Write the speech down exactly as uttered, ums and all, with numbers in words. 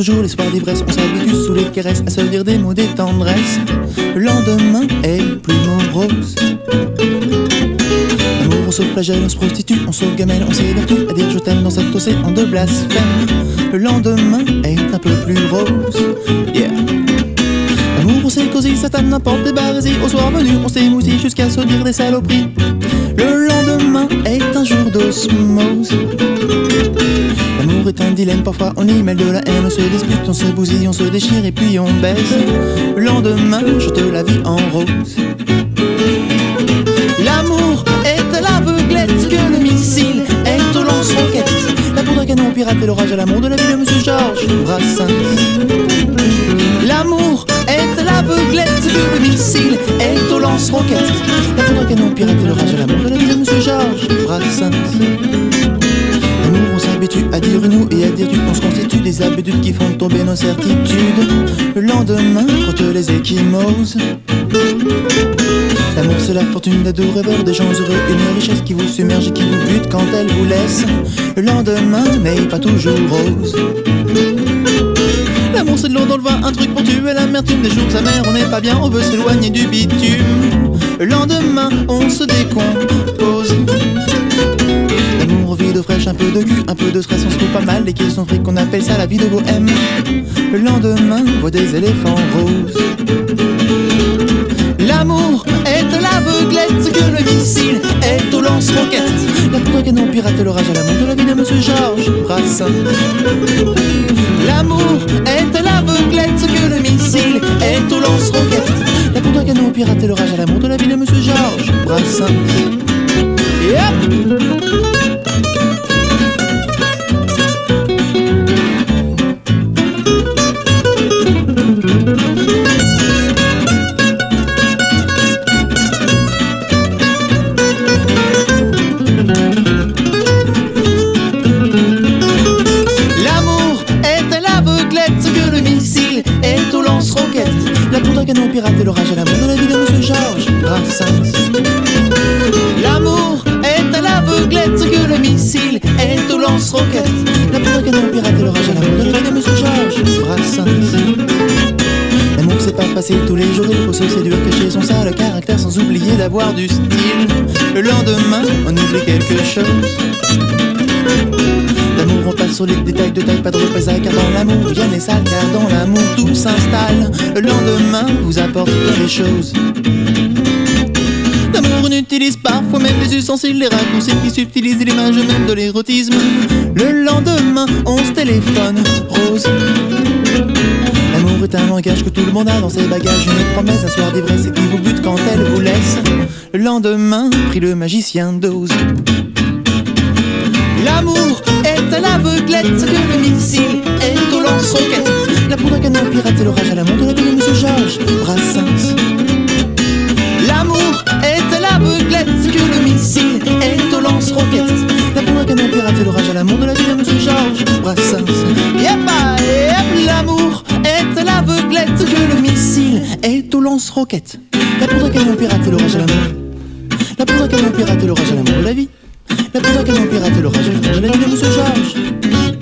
toujours les soirs d'ivresse. On s'habitue sous les caresses à se dire des mots, des tendresses. Le lendemain est plus morose. L'amour, on se flagelle, on se prostitue, on se gamelle, on s'évertue à dire je t'aime dans cet océan de blasphème. Le lendemain est un peu plus rose. Yeah. L'amour, on s'est cosy, ça tape n'importe des barésies. Au soir venu, on s'est moussi jusqu'à se dire des saloperies. Le lendemain est un jour d'osmose. L'amour est un dilemme, parfois on y mêle de la haine. On se dispute, on se bousille, on se déchire et puis on baise. Le lendemain, je te la vis en rose. L'amour est à l'aveuglette que le missile est au lance-roquette. La poudre à canon au pirate et l'orage à l'amour de la vie de Monsieur Georges Brassens. L'amour est à l'aveuglette que le missile est au lance-roquette. La poudre à canon au pirate et l'orage à l'amour de la vie de Monsieur Georges Brassens. L'amour, on s'habitue à dire nous et à dire tu. On se constitue des habitudes qui font tomber nos certitudes. Le lendemain, frotte les échymoses. L'amour, c'est la fortune des deux rêveurs, des gens heureux, une richesse qui vous submerge et qui vous bute quand elle vous laisse. Le lendemain n'est pas toujours rose. L'amour, c'est de l'eau dans le vin, un truc pour tuer l'amertume des jours amers. On n'est pas bien, on veut s'éloigner du bitume. Le lendemain, on se décompose. L'amour, vie de fraîche, un peu de cul, un peu de stress, on se fout pas mal des questions fric, qu'on appelle ça la vie de bohème. Le lendemain, on voit des éléphants roses. L'amour est à l'aveuglette que le missile est au lance-roquette. La poudre à canon pirate et l'orage à l'amour de la vie de Monsieur Georges Brassens. L'amour est à l'aveuglette que le missile est au lance-roquette. La poudre à canon pirate et l'orage à l'amour de la vie de Monsieur Georges Brassens. Yep. La poudre à canon pirate et l'orage à l'amour de la vie de Monsieur Georges Brassens. L'amour est à l'aveuglette que le missile est au lance-roquette. La poudre à canon pirate et l'orage à l'amour de la vie de Monsieur Georges Brassens. L'amour, c'est pas facile tous les jours, il faut se séduire, cacher son sale caractère sans oublier d'avoir du style. Le lendemain, on oublie quelque chose. L'amour, on passe sur les détails de taille, pas de représailles, car dans l'amour, rien n'est sale, car dans l'amour, tout s'installe. Le lendemain vous apporte bien les choses. L'amour, on utilise parfois même les ustensiles, les raccourcis qui subtilisent l'image même de l'érotisme. Le lendemain, on se téléphone rose. L'amour est un langage que tout le monde a dans ses bagages, une promesse, un soir d'ivresse et qui vous bute quand elle vous laisse. Le lendemain, prie le magicien d'ose. L'amour est à l'aveuglette que le missile est au lance-roquette. La poudre à canon pirate et l'orage à l'amour de la vie de Monsieur Georges Brassens. L'amour est à l'aveuglette que le missile est au lance-roquette. La poudre à canon pirate et l'orage à l'amour de la vie de Monsieur Georges Brassens. Yep, yep, l'amour est à l'aveuglette que le missile est au lance-roquette. La poudre à canon pirate et l'orage à l'amour. La poudre à canon pirate et l'orage à l'amour de la vie. La poudre à canon pirate et l'orage à l'amour de la vie de Monsieur Georges.